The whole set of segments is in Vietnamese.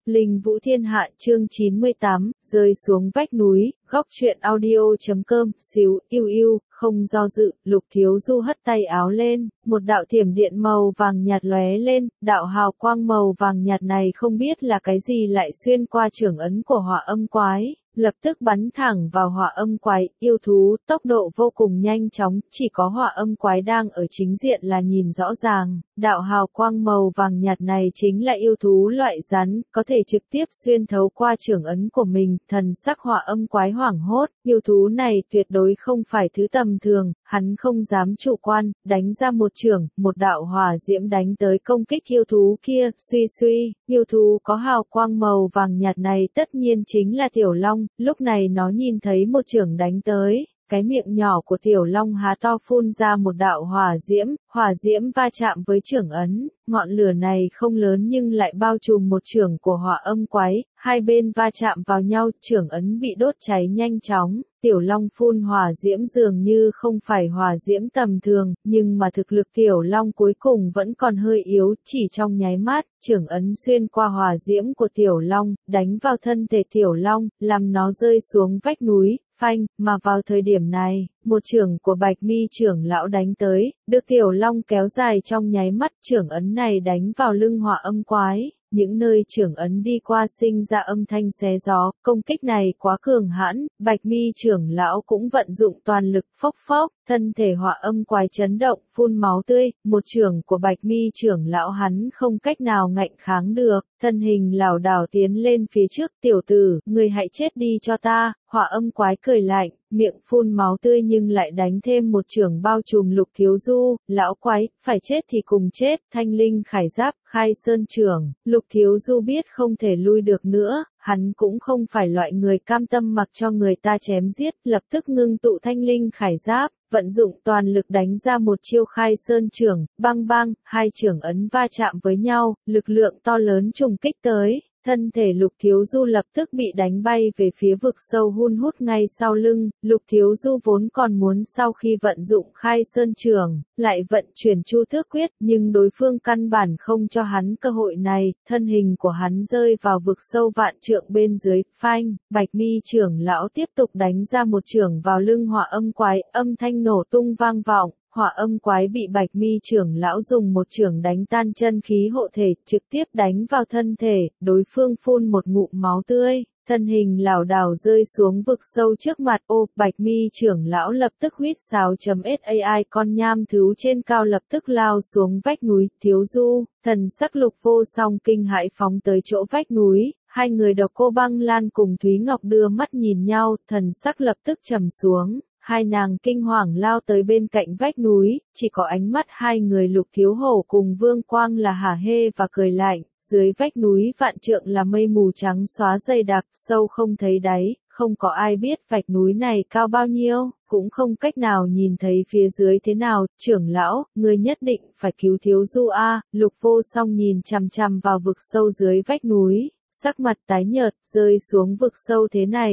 Linh Vũ Thiên Hạ chương 98, rơi xuống vách núi, góc truyện audio.com, xíu, yêu, không do dự, Lục Thiếu Du hất tay áo lên, một đạo thiểm điện màu vàng nhạt lóe lên, đạo hào quang màu vàng nhạt này không biết là cái gì lại xuyên qua trưởng ấn của Hỏa Âm Quái. Lập tức bắn thẳng vào Hỏa Âm Quái, yêu thú, tốc độ vô cùng nhanh chóng, chỉ có Hỏa Âm Quái đang ở chính diện là nhìn rõ ràng, đạo hào quang màu vàng nhạt này chính là yêu thú loại rắn, có thể trực tiếp xuyên thấu qua trưởng ấn của mình, thần sắc Hỏa Âm Quái hoảng hốt, yêu thú này tuyệt đối không phải thứ tầm thường, hắn không dám chủ quan, đánh ra một chưởng, một đạo hỏa diễm đánh tới công kích yêu thú kia, suy, yêu thú có hào quang màu vàng nhạt này tất nhiên chính là Tiểu Long. Lúc này nó nhìn thấy một chưởng đánh tới, cái miệng nhỏ của Tiểu Long há to phun ra một đạo hỏa diễm va chạm với chưởng ấn, ngọn lửa này không lớn nhưng lại bao trùm một chưởng của Hỏa Âm Quái, hai bên va chạm vào nhau, chưởng ấn bị đốt cháy nhanh chóng. Tiểu Long phun hỏa diễm dường như không phải hỏa diễm tầm thường, nhưng mà thực lực Tiểu Long cuối cùng vẫn còn hơi yếu, chỉ trong nháy mắt, chưởng ấn xuyên qua hỏa diễm của Tiểu Long, đánh vào thân thể Tiểu Long, làm nó rơi xuống vách núi, phanh, mà vào thời điểm này, một chưởng của Bạch Mi trưởng lão đánh tới, được Tiểu Long kéo dài trong nháy mắt, chưởng ấn này đánh vào lưng Hỏa Âm Quái. Những nơi chưởng ấn đi qua sinh ra âm thanh xé gió, công kích này quá cường hãn, Bạch Mi trưởng lão cũng vận dụng toàn lực, phốc, thân thể Hỏa Âm Quái chấn động, phun máu tươi, một chưởng của Bạch Mi trưởng lão hắn không cách nào ngạnh kháng được, thân hình lảo đảo tiến lên phía trước, tiểu tử, người hãy chết đi cho ta. Hỏa Âm Quái cười lạnh, miệng phun máu tươi nhưng lại đánh thêm một chưởng bao trùm Lục Thiếu Du, lão quái, phải chết thì cùng chết, Thanh Linh Khải Giáp, khai sơn chưởng. Lục Thiếu Du biết không thể lui được nữa, hắn cũng không phải loại người cam tâm mặc cho người ta chém giết, lập tức ngưng tụ Thanh Linh Khải Giáp, vận dụng toàn lực đánh ra một chiêu khai sơn chưởng, bang, hai chưởng ấn va chạm với nhau, lực lượng to lớn trùng kích tới. Thân thể Lục Thiếu Du lập tức bị đánh bay về phía vực sâu hun hút ngay sau lưng, Lục Thiếu Du vốn còn muốn sau khi vận dụng khai sơn chưởng, lại vận chuyển Chu Tước Quyết, nhưng đối phương căn bản không cho hắn cơ hội này, thân hình của hắn rơi vào vực sâu vạn trượng bên dưới, phanh, Bạch Mi trưởng lão tiếp tục đánh ra một chưởng vào lưng Hỏa Âm Quái, âm thanh nổ tung vang vọng. Hỏa Âm Quái bị Bạch Mi trưởng lão dùng một chưởng đánh tan chân khí hộ thể, trực tiếp đánh vào thân thể, đối phương phun một ngụm máu tươi, thân hình lảo đảo rơi xuống vực sâu trước mặt. Bạch Mi trưởng lão lập tức huýt sáo.sai, con nham thú trên cao lập tức lao xuống vách núi. Thiếu Du, thần sắc Lục Vô Song kinh hãi phóng tới chỗ vách núi. Hai người Độc Cô Băng Lan cùng Thúy Ngọc đưa mắt nhìn nhau, thần sắc lập tức trầm xuống. Hai nàng kinh hoàng lao tới bên cạnh vách núi, chỉ có ánh mắt hai người Lục Thiếu Hổ cùng Vương Quang là hả hê và cười lạnh, dưới vách núi vạn trượng là mây mù trắng xóa dày đặc, sâu không thấy đáy, không có ai biết vách núi này cao bao nhiêu, cũng không cách nào nhìn thấy phía dưới thế nào. Trưởng lão, người nhất định phải cứu Thiếu Du a. Lục Vô Song nhìn chằm vào vực sâu dưới vách núi. Sắc mặt tái nhợt, rơi xuống vực sâu thế này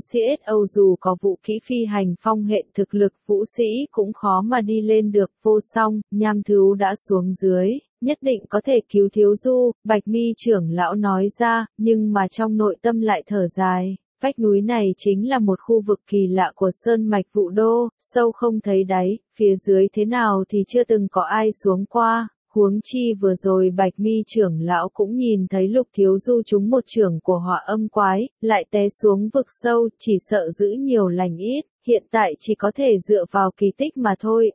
CSO dù có vũ kỹ phi hành phong hệ thực lực vũ sĩ cũng khó mà đi lên được. Vô Song, nham thú đã xuống dưới, nhất định có thể cứu Thiếu Du, Bạch Mi trưởng lão nói ra, nhưng mà trong nội tâm lại thở dài. Vách núi này chính là một khu vực kỳ lạ của Sơn Mạch Vũ Đô, sâu không thấy đáy, phía dưới thế nào thì chưa từng có ai xuống qua. Huống chi vừa rồi Bạch Mi trưởng lão cũng nhìn thấy Lục Thiếu Du trúng một chưởng của Hỏa Âm Quái, lại té xuống vực sâu, chỉ sợ giữ nhiều lành ít, hiện tại chỉ có thể dựa vào kỳ tích mà thôi.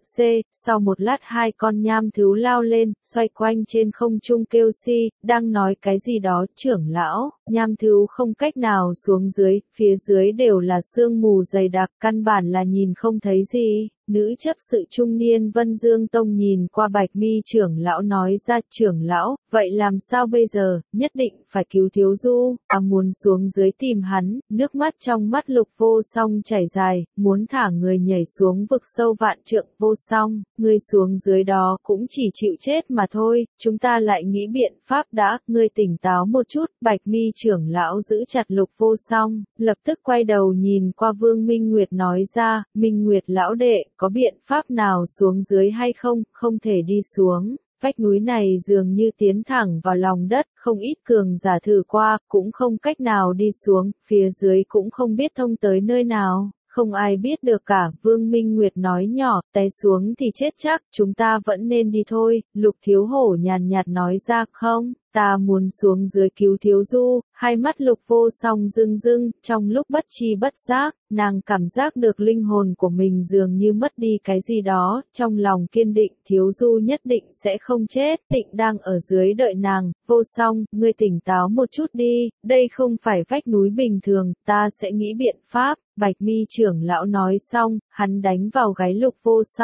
Sau một lát hai con nham thú lao lên, xoay quanh trên không trung kêu đang nói cái gì đó. Trưởng lão, nham thú không cách nào xuống dưới, phía dưới đều là sương mù dày đặc, căn bản là nhìn không thấy gì. Nữ chấp sự trung niên Vân Dương Tông nhìn qua Bạch Mi trưởng lão nói ra, trưởng lão, vậy làm sao bây giờ, nhất định phải cứu Thiếu Du, muốn xuống dưới tìm hắn. Nước mắt trong mắt Lục Vô Song chảy dài, muốn thả người nhảy xuống vực sâu vạn trượng. Vô Song, ngươi xuống dưới đó cũng chỉ chịu chết mà thôi, chúng ta lại nghĩ biện pháp đã, ngươi tỉnh táo một chút. Bạch Mi trưởng lão giữ chặt Lục Vô Song, lập tức quay đầu nhìn qua Vương Minh Nguyệt nói ra, Minh Nguyệt lão đệ, có biện pháp nào xuống dưới hay không, không thể đi xuống. vách núi này dường như tiến thẳng vào lòng đất, không ít cường giả thử qua, cũng không cách nào đi xuống, phía dưới cũng không biết thông tới nơi nào. Không ai biết được cả, Vương Minh Nguyệt nói nhỏ, té xuống thì chết chắc, chúng ta vẫn nên đi thôi, Lục Thiếu Hổ nhàn nhạt nói ra, không, ta muốn xuống dưới cứu Thiếu Du, hai mắt Lục Vô Song rưng rưng, trong lúc bất tri bất giác, nàng cảm giác được linh hồn của mình dường như mất đi cái gì đó, trong lòng kiên định, Thiếu Du nhất định sẽ không chết, định đang ở dưới đợi nàng, Vô Song, ngươi tỉnh táo một chút đi, đây không phải vách núi bình thường, ta sẽ nghĩ biện pháp. Bạch Mi trưởng lão nói xong, hắn đánh vào gáy Lục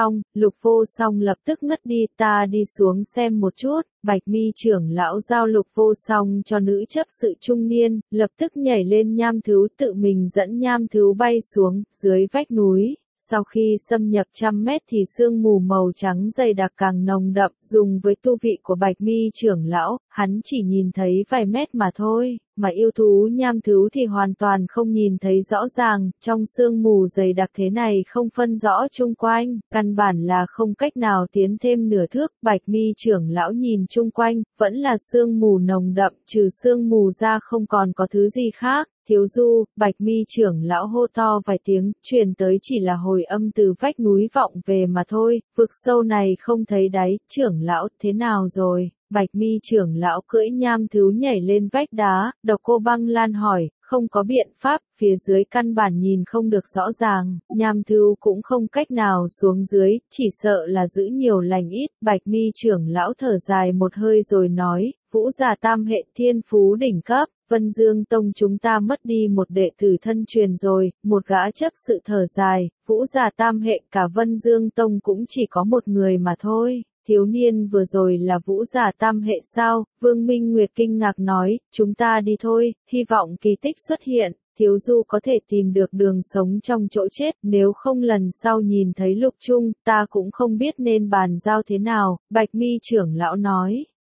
Vô Song lập tức ngất đi, ta đi xuống xem một chút. Bạch Mi trưởng lão giao Lục Vô Song cho nữ chấp sự trung niên, lập tức nhảy lên nham thú, tự mình dẫn nham thú bay xuống dưới vách núi. Sau khi xâm nhập trăm mét thì sương mù màu trắng dày đặc càng nồng đậm, dùng với tu vị của Bạch Mi trưởng lão, hắn chỉ nhìn thấy vài mét mà thôi, mà yêu thú nham thú thì hoàn toàn không nhìn thấy rõ ràng, trong sương mù dày đặc thế này không phân rõ chung quanh, căn bản là không cách nào tiến thêm nửa thước. Bạch Mi trưởng lão nhìn chung quanh, vẫn là sương mù nồng đậm, trừ sương mù ra không còn có thứ gì khác. Thiếu Du, Bạch Mi trưởng lão hô to vài tiếng, truyền tới chỉ là hồi âm từ vách núi vọng về mà thôi, vực sâu này không thấy đáy, trưởng lão, thế nào rồi? Bạch Mi trưởng lão cưỡi nham thú nhảy lên vách đá, Độc Cô Băng Lan hỏi, không có biện pháp, phía dưới căn bản nhìn không được rõ ràng, nham thú cũng không cách nào xuống dưới, chỉ sợ là giữ nhiều lành ít. Bạch Mi trưởng lão thở dài một hơi rồi nói, Vũ giả tam hệ thiên phú đỉnh cấp. Vân Dương Tông chúng ta mất đi một đệ tử thân truyền rồi, một gã chấp sự thở dài, Vũ giả tam hệ cả Vân Dương Tông cũng chỉ có một người mà thôi. Thiếu niên vừa rồi là Vũ giả tam hệ sao? Vương Minh Nguyệt kinh ngạc nói, chúng ta đi thôi, hy vọng kỳ tích xuất hiện. Thiếu Du có thể tìm được đường sống trong chỗ chết, nếu không lần sau nhìn thấy Lục Trung, ta cũng không biết nên bàn giao thế nào, Bạch Mi trưởng lão nói.